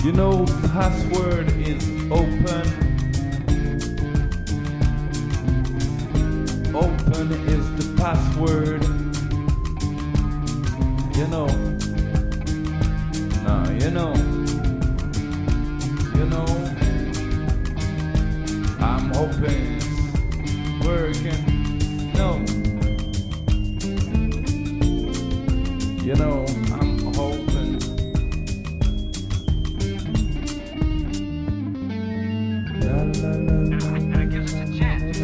You know, password is open. Open is the password. You know. Nah, you know. You know. I'm hoping it's working. No. You know, I'm hoping. La, la, la, la. That gives us a chance.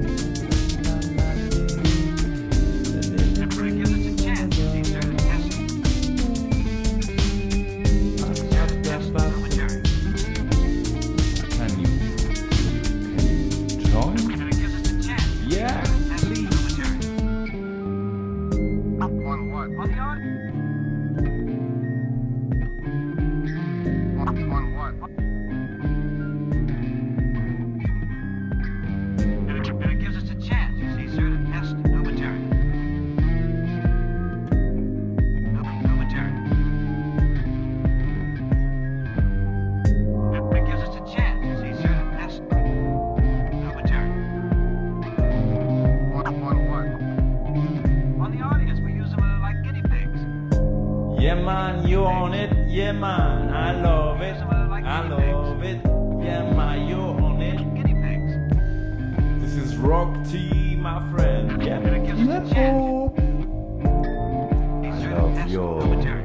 But it gives us a chance. See, sir, to test it. Sir, to test the momentary. Can you join? But it gives us a chance. Yeah, Test the please. momentary. On what? On the on? On what? But it gives us a chance, you see, sir, to test momentary. Momentary. It gives us a chance, you see, sir, to test momentary. On what? On the audience, we use them like guinea pigs. Yeah, man, you on it. Yeah, man, I love it. I love it. Yeah, man, you on it. Guinea pigs. This is Rock T, my friend. Yeah, But it gives us a chance. I love your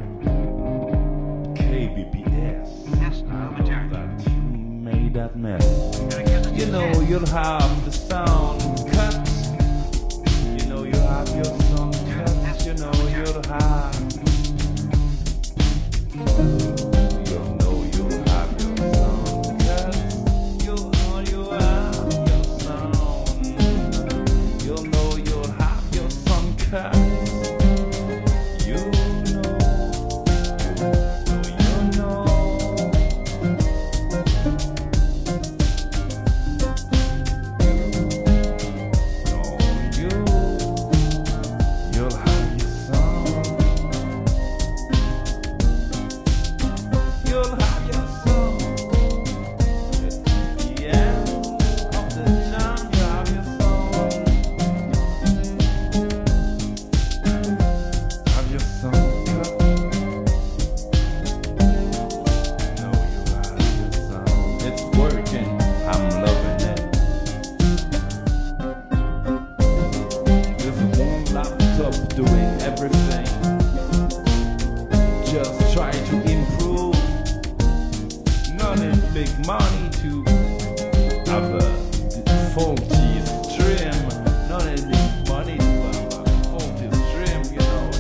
KBPS. Test I momentary. love that you made that mess. But it gives us You a know, chance. you'll have the sound cut. You know, you have your sound cut. You know, you'll have. You know, you'll have your sound cut. You know, you have your sound. You know, you'll have your sound cut. You know, you know. You'll have your song. You'll have your song. At the end of the time, you have your song. Have your song cut. No, you have your song. It's working. I'm loving it. There's one laptop doing everything. Just try to improve. Not in big money to have a faulty stream. Not in big money to have a faulty stream, you know.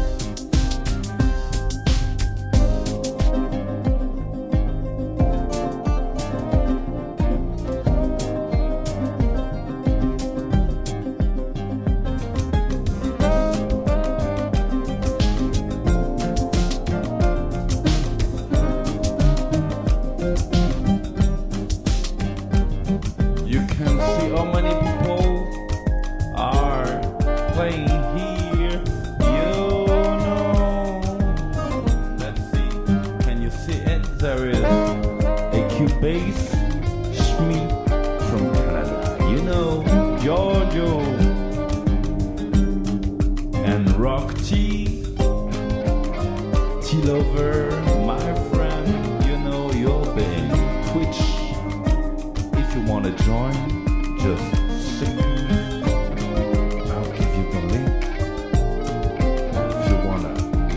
You can see how many people are playing here. You know. Let's see. Can you see it? There is a Cubase Schmee from Canada. You know, Giorgio and Rock T. T-Lover, my friend. You know, you're big. Twitch. If you want to join, just sing. I'll give you the link. If you wanna.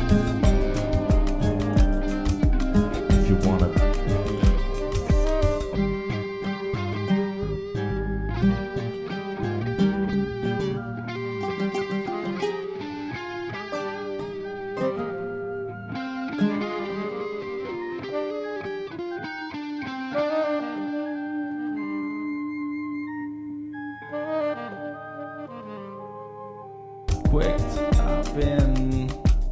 If you wanna. Quick, I've been.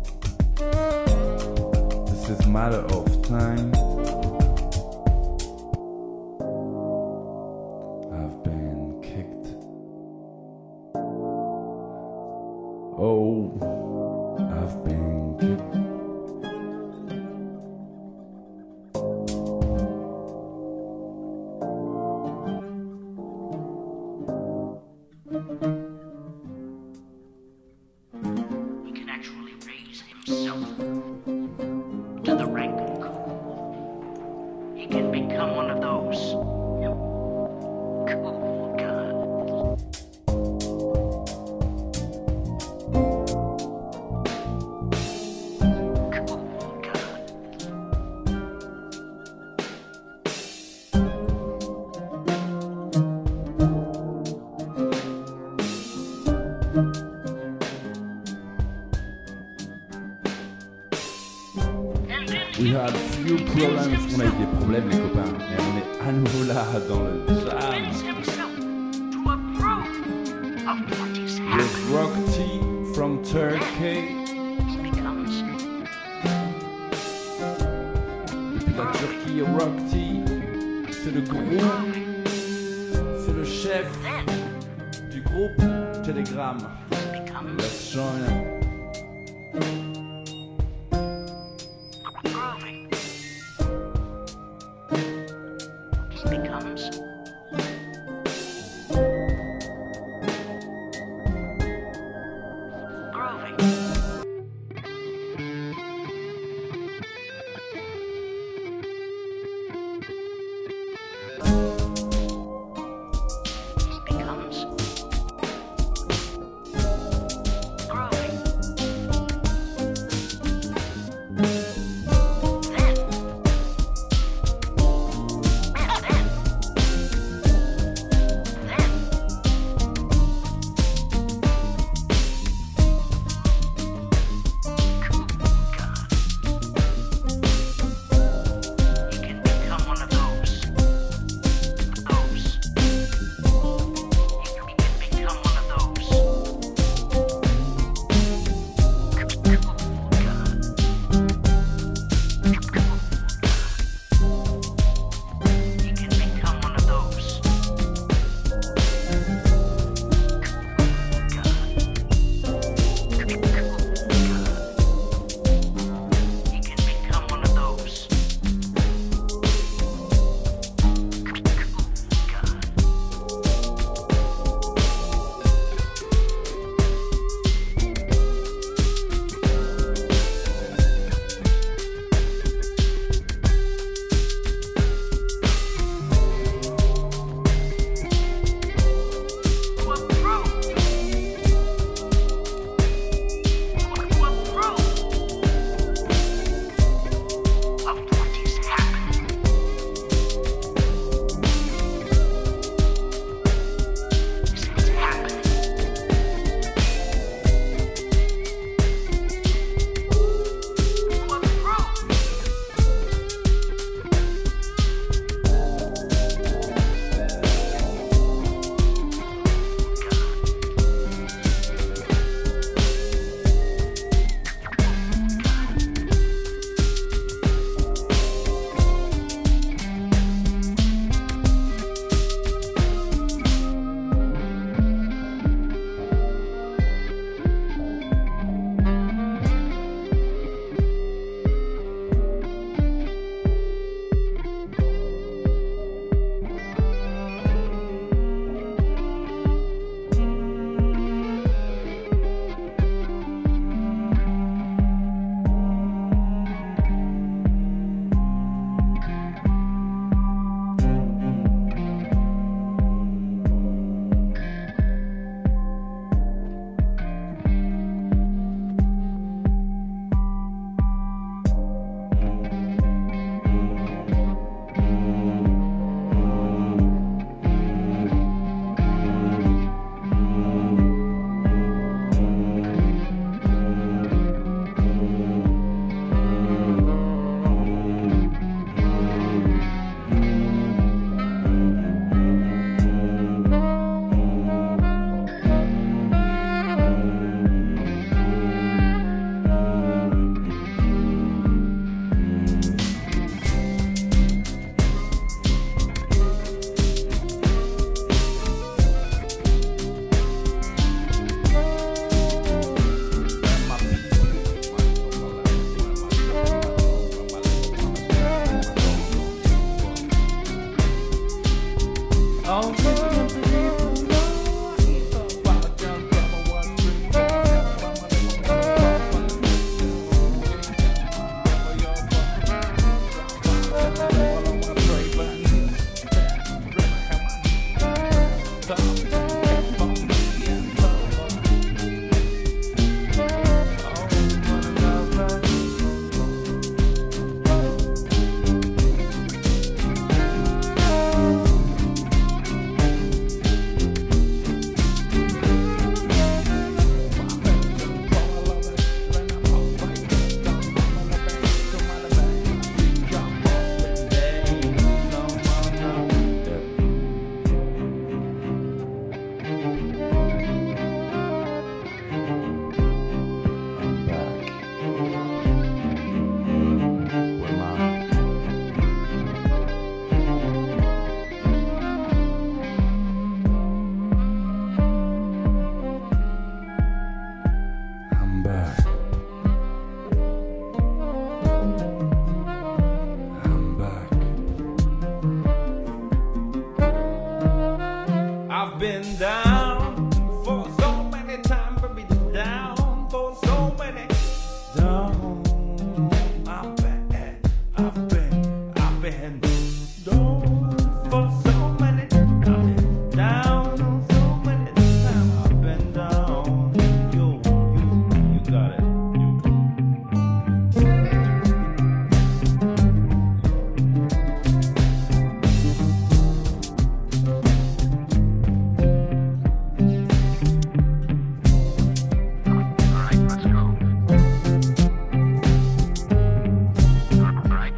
This is a matter of time. I've been kicked. Oh, I've been kicked. We had few problems. On a eu des problèmes, les copains. Mais on est à nouveau là dans le jam. To approve of what is With happening. Rock T from Turkey. He becomes Depuis la Turquie, Rock T. C'est le groupe. C'est le chef then du groupe Telegram. becomes Let's join. groovy. He becomes groovy. He becomes groovy.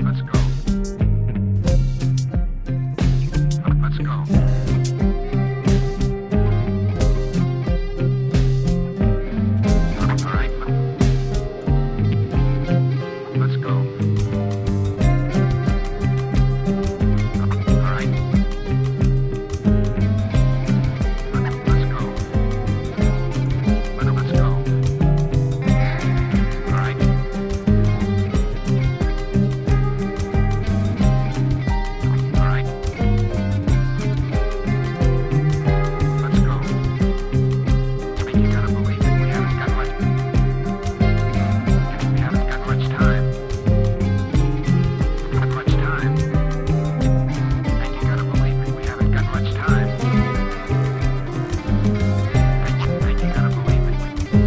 Let's go. Let's go. All right. Let's go. All right. Let's go. Let's go. All right. All right. Let's go. You gotta believe it. We haven't got much. We haven't got much time. Not much time. And you gotta believe it. We haven't got much time. And you gotta believe it.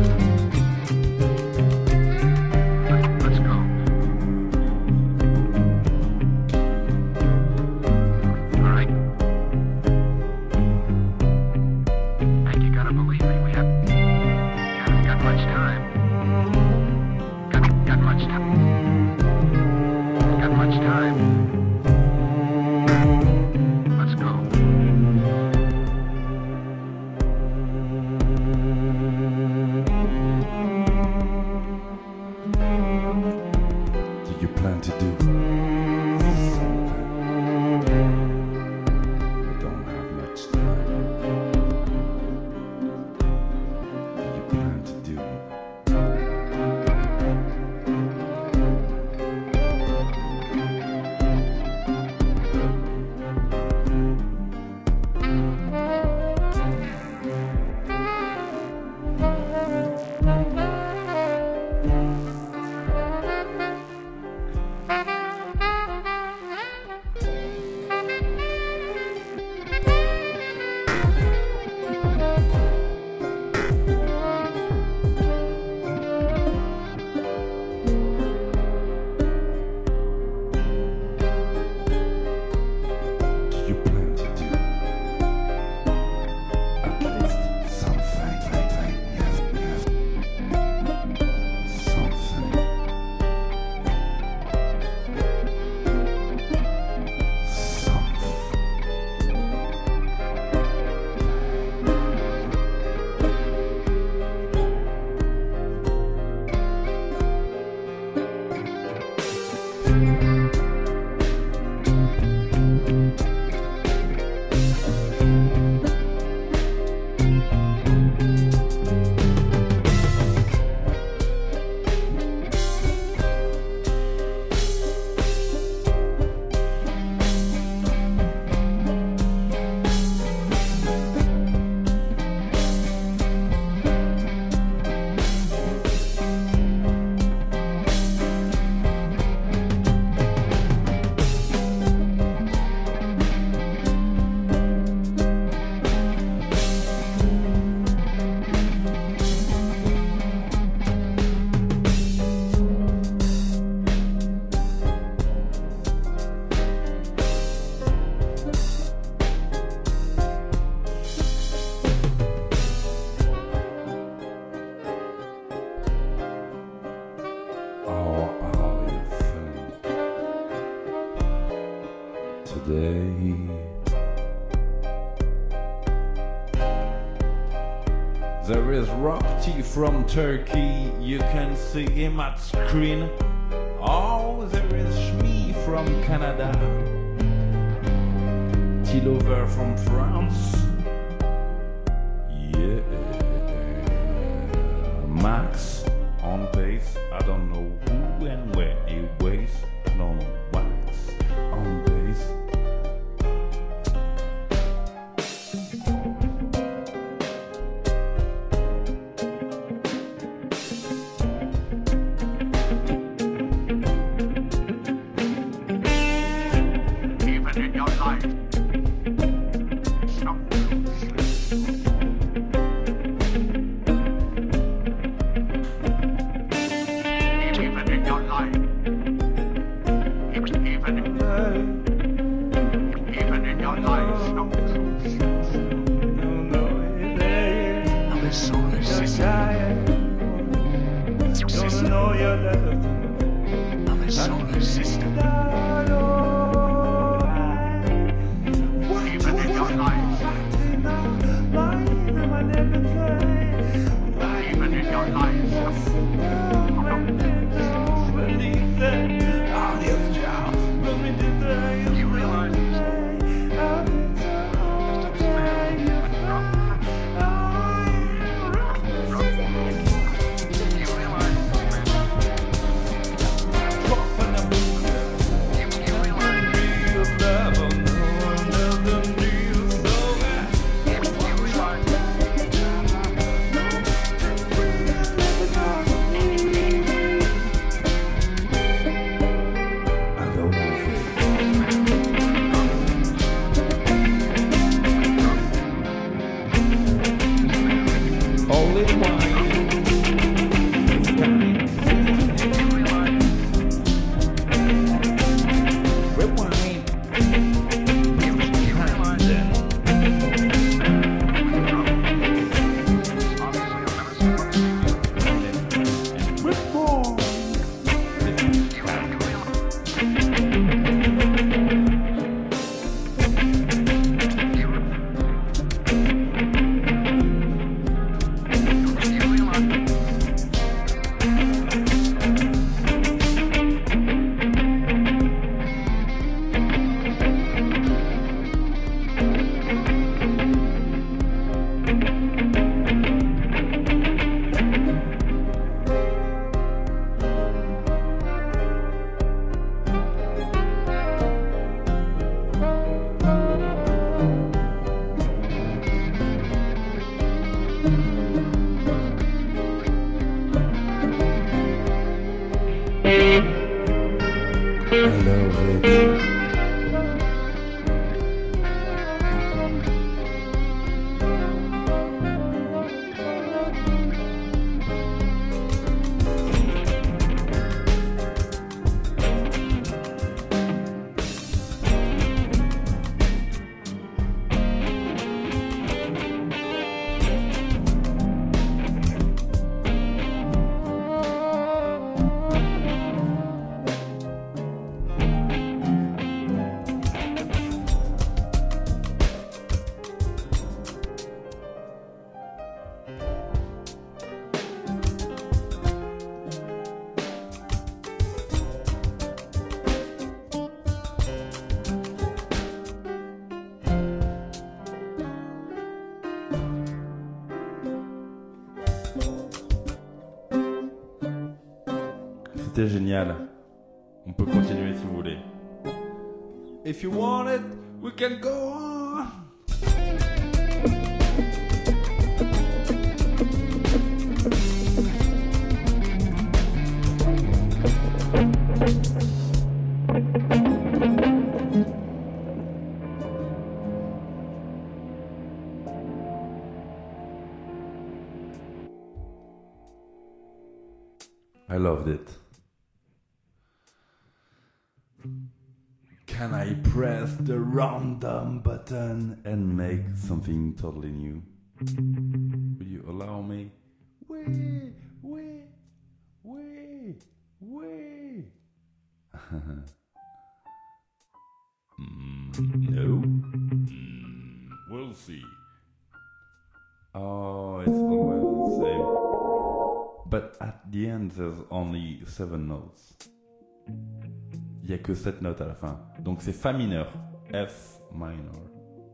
Let's go. All right. And you gotta believe me, we haven't got much time. Got much time. Got much time. Let's go. Do you plan to do something? We don't have much time. Do you plan to do? Do you plan to do at least something? Yes. Something. How are you feeling today? There is Rocky from Turkey, you can see him at screen. Oh, there is Shmi from Canada, Tilover from France. Yeah, Max on bass. I don't know who and where he weighs. I don't know wax on bass. Even in your life. Even in your life. Even in your life. I'm a solar system. I'm a solar system. love it. C'était génial. On peut continuer si vous voulez. If you want it, we can go on. I loved it. Can I press the random button and make something totally new? Will you allow me? Wait. No? We'll see. Oh, it's always the same. But at the end, there's only 7 notes. Il n'y a que 7 notes à la fin. Donc c'est Fa mineur. F minor.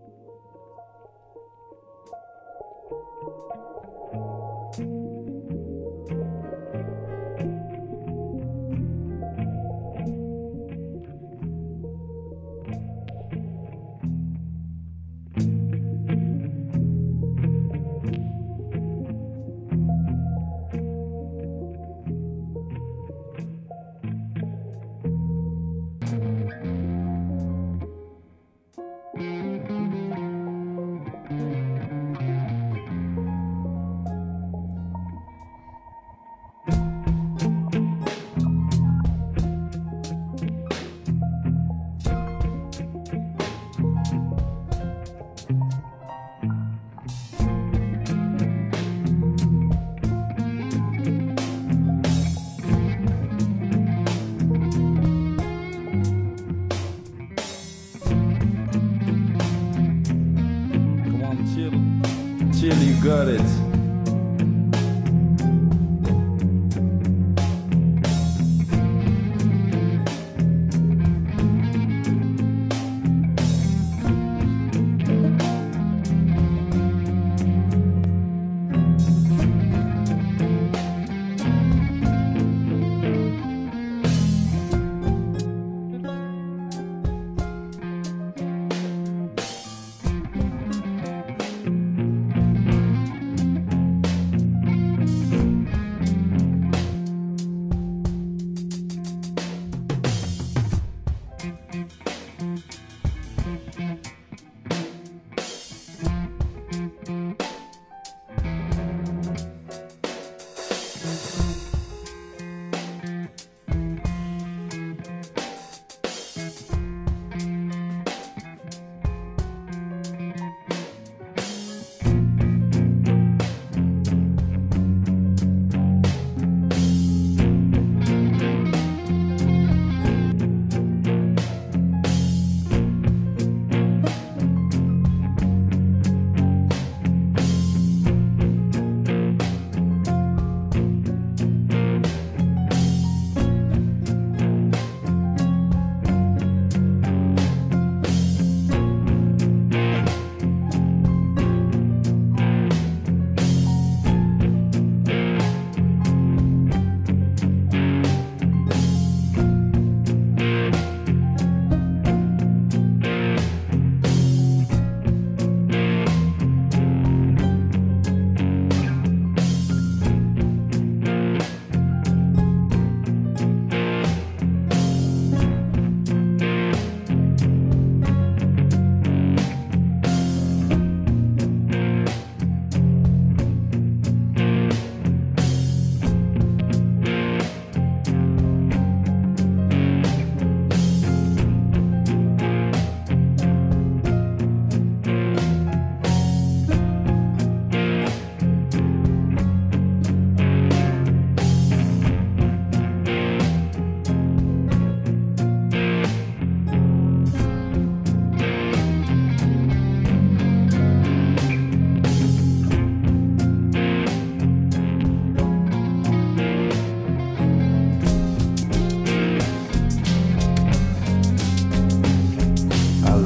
Till you got it.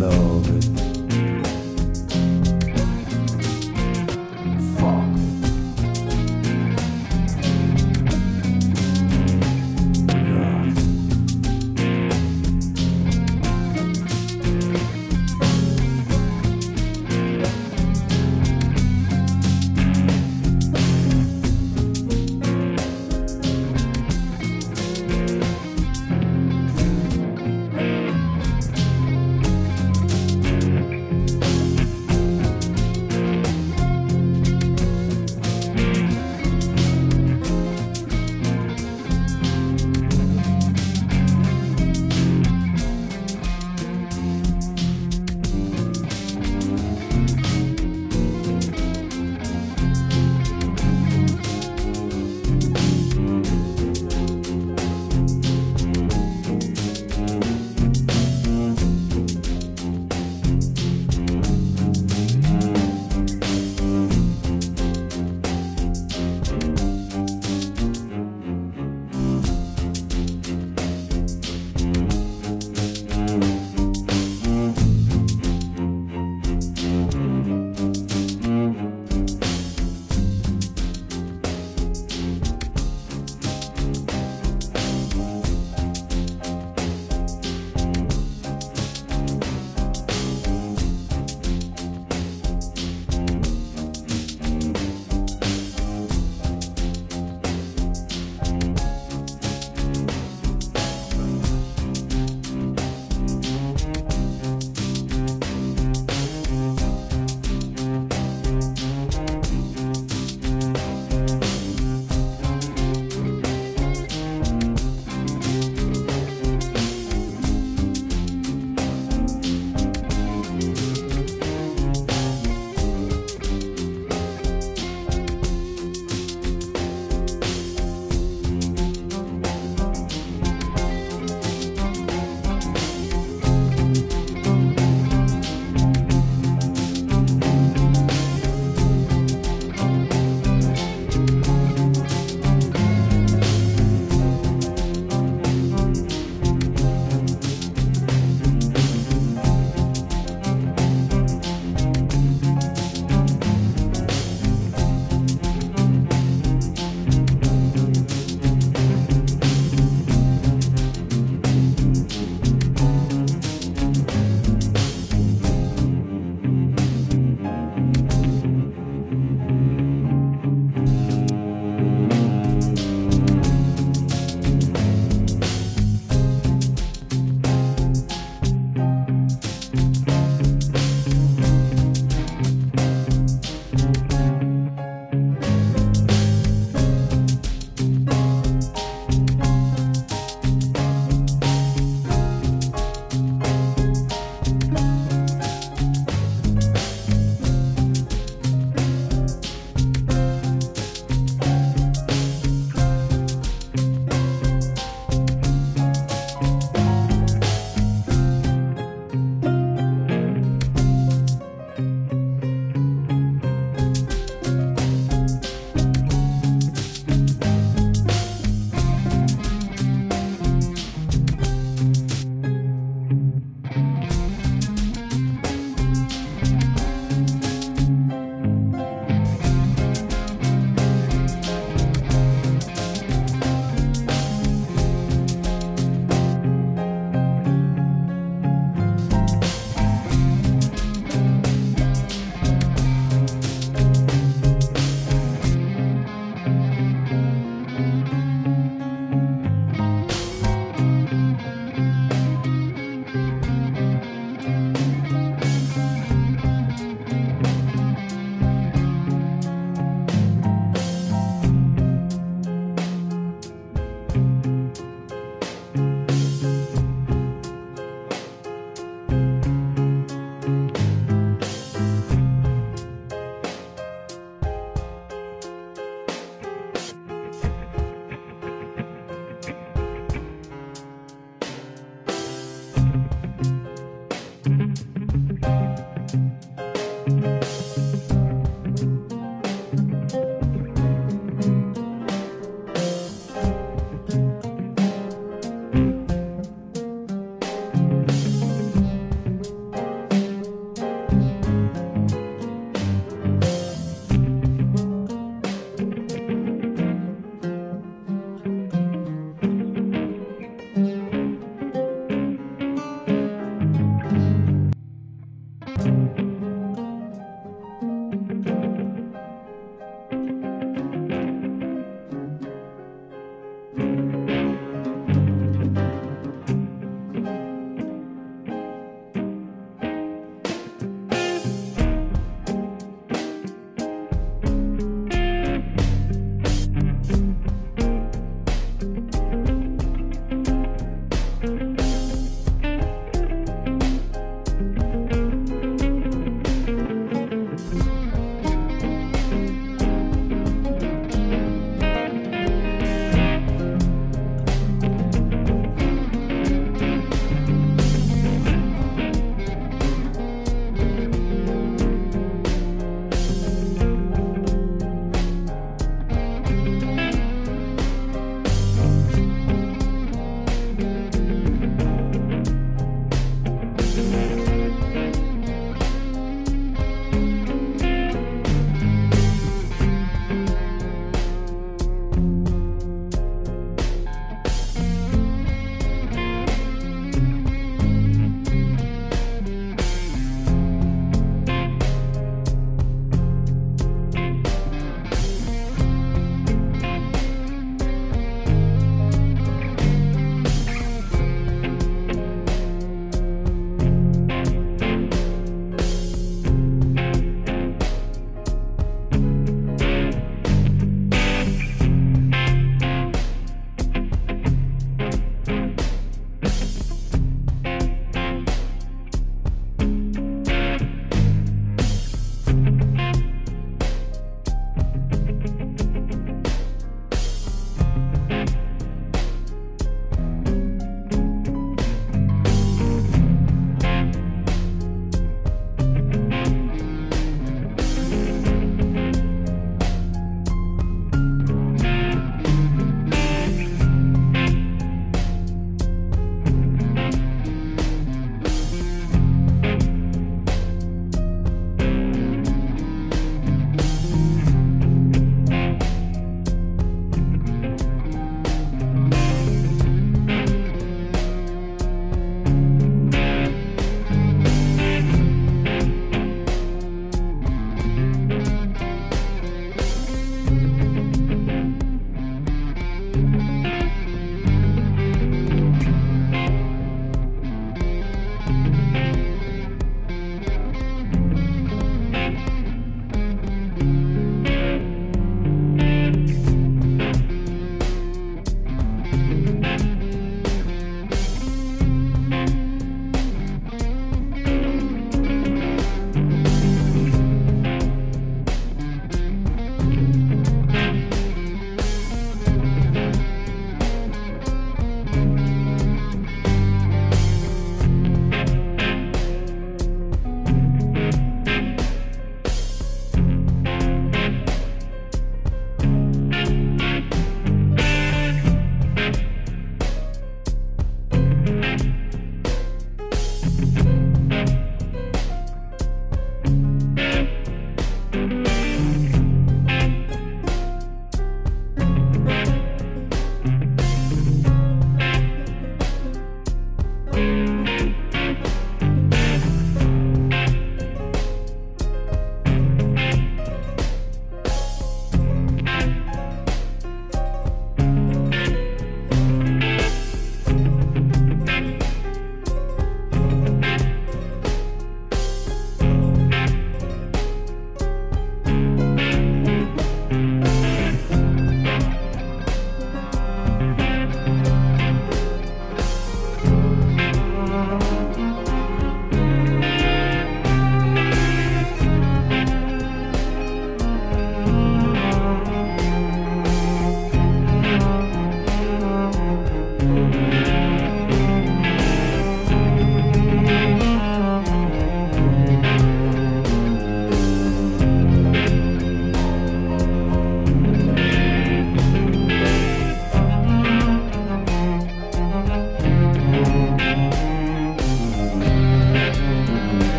love it. Fuck. Yeah.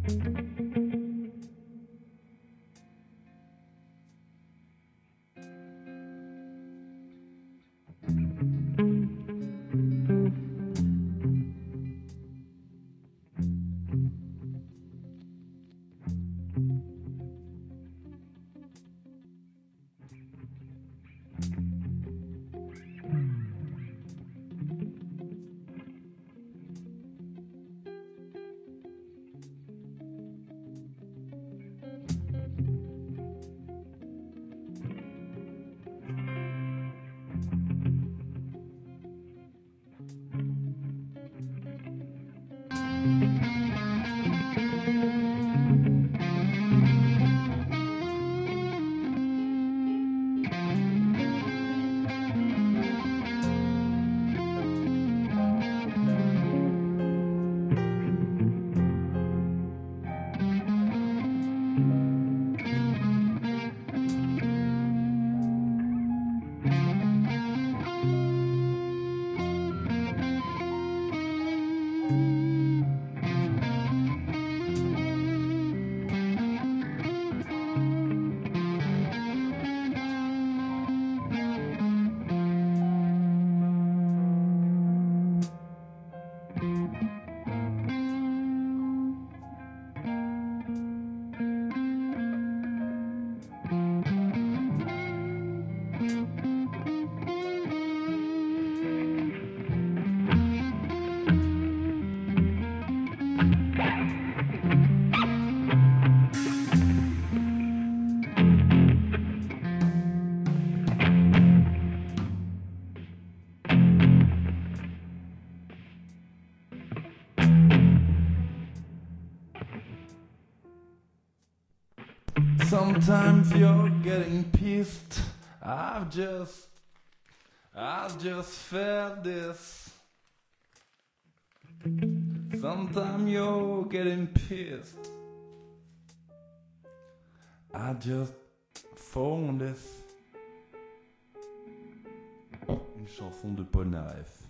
Sometimes you're getting pissed. I've just felt this. Sometimes you're getting pissed. I just found this. Une chanson de Polnareff.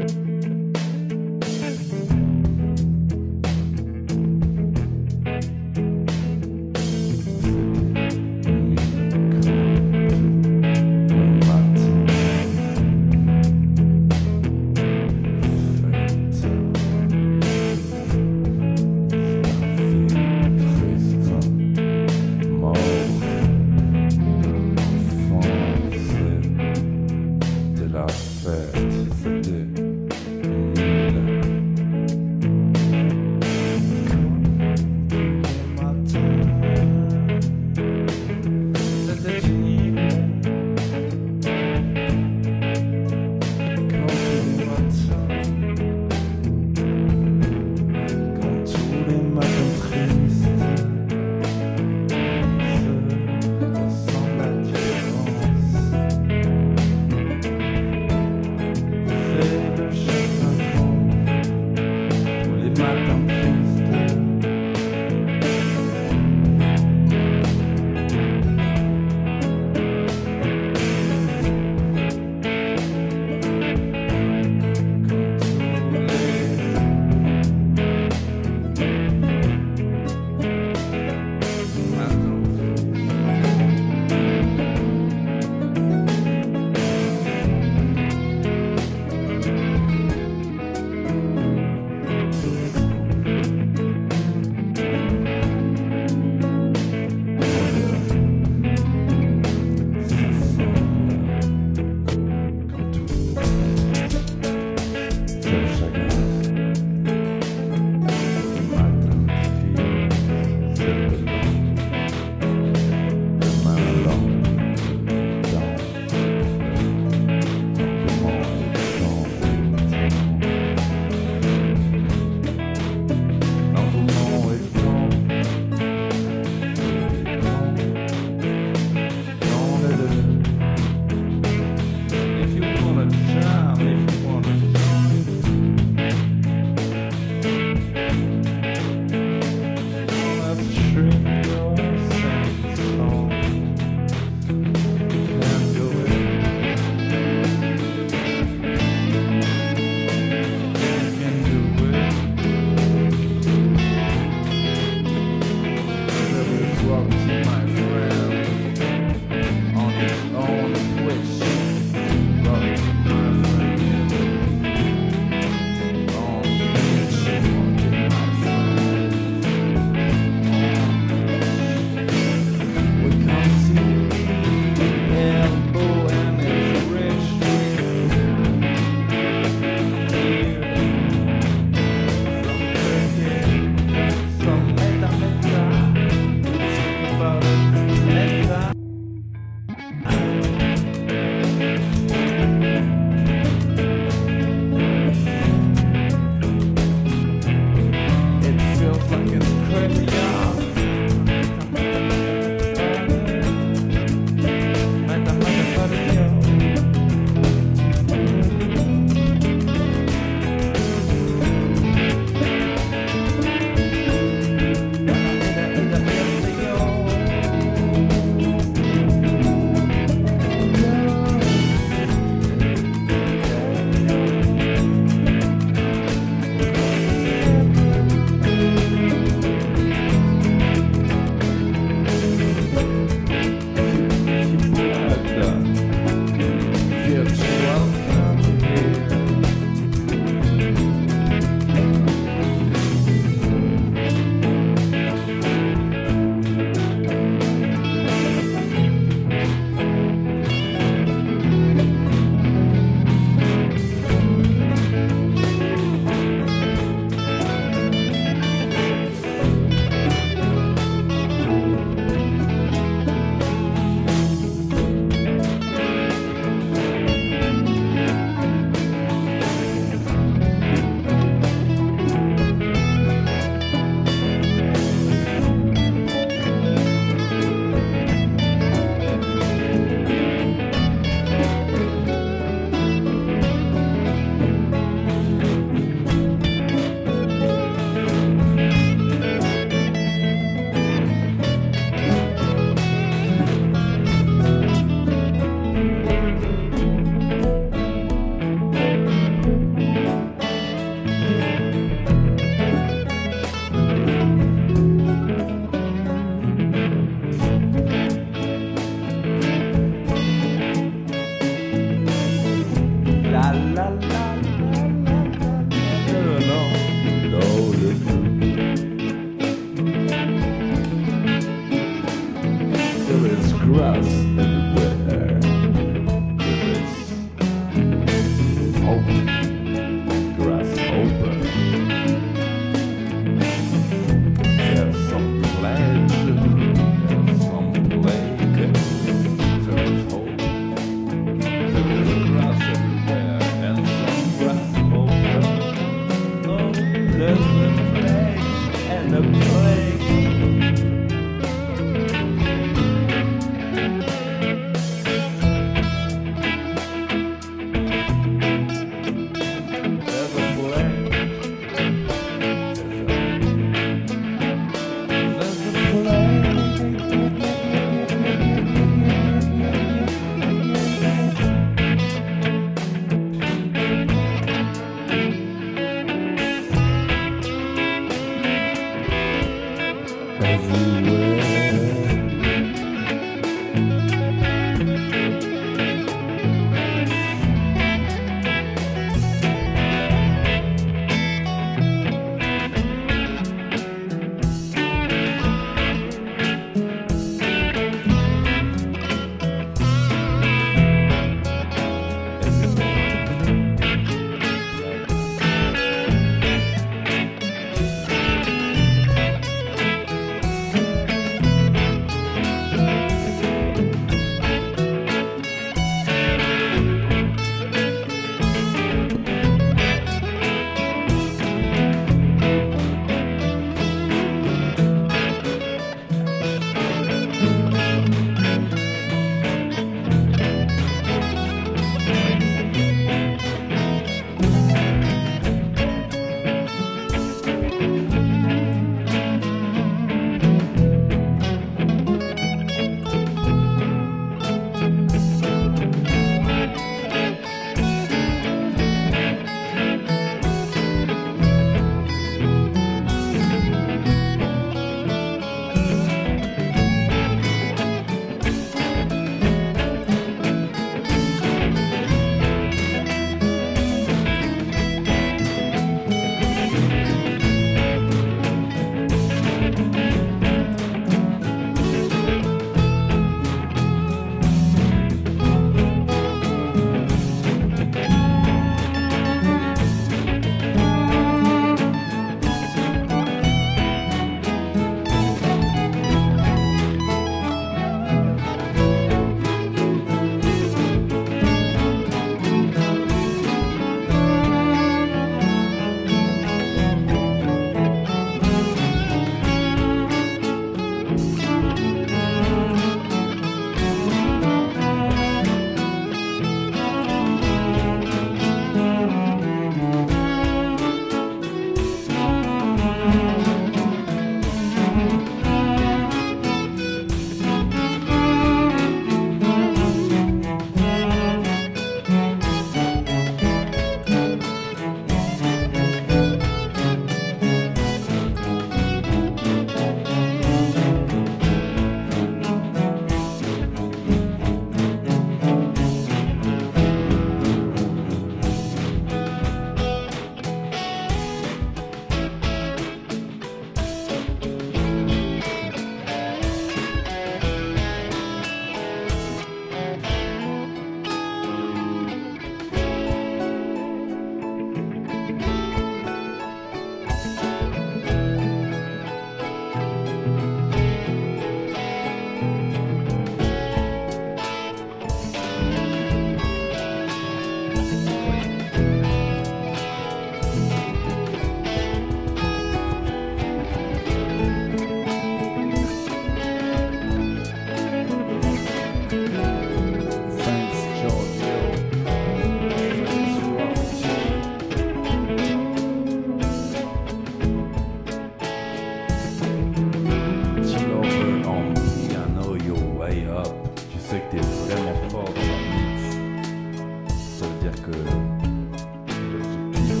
été vraiment fort dans la mix. Ça veut dire que je kiffe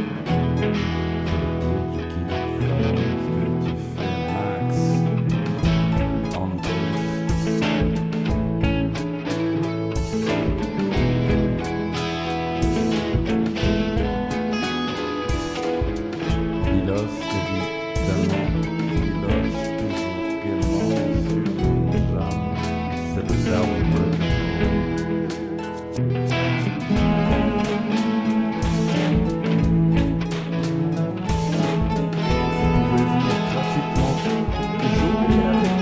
vraiment ce que tu fais, Max. Andos. Milos, évidemment, Milos, toujours gaiement sur mon jam, c'est le Darwin Vous pouvez venir gratuitement jouer avec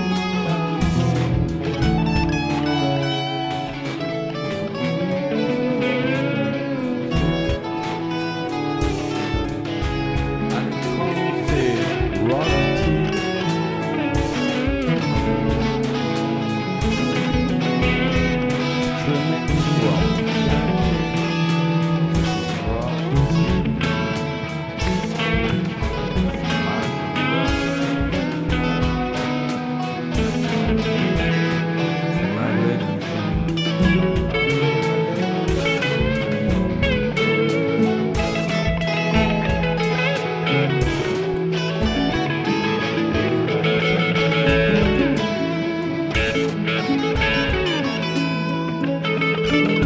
à l'écran, c'est Royalty. Streaming from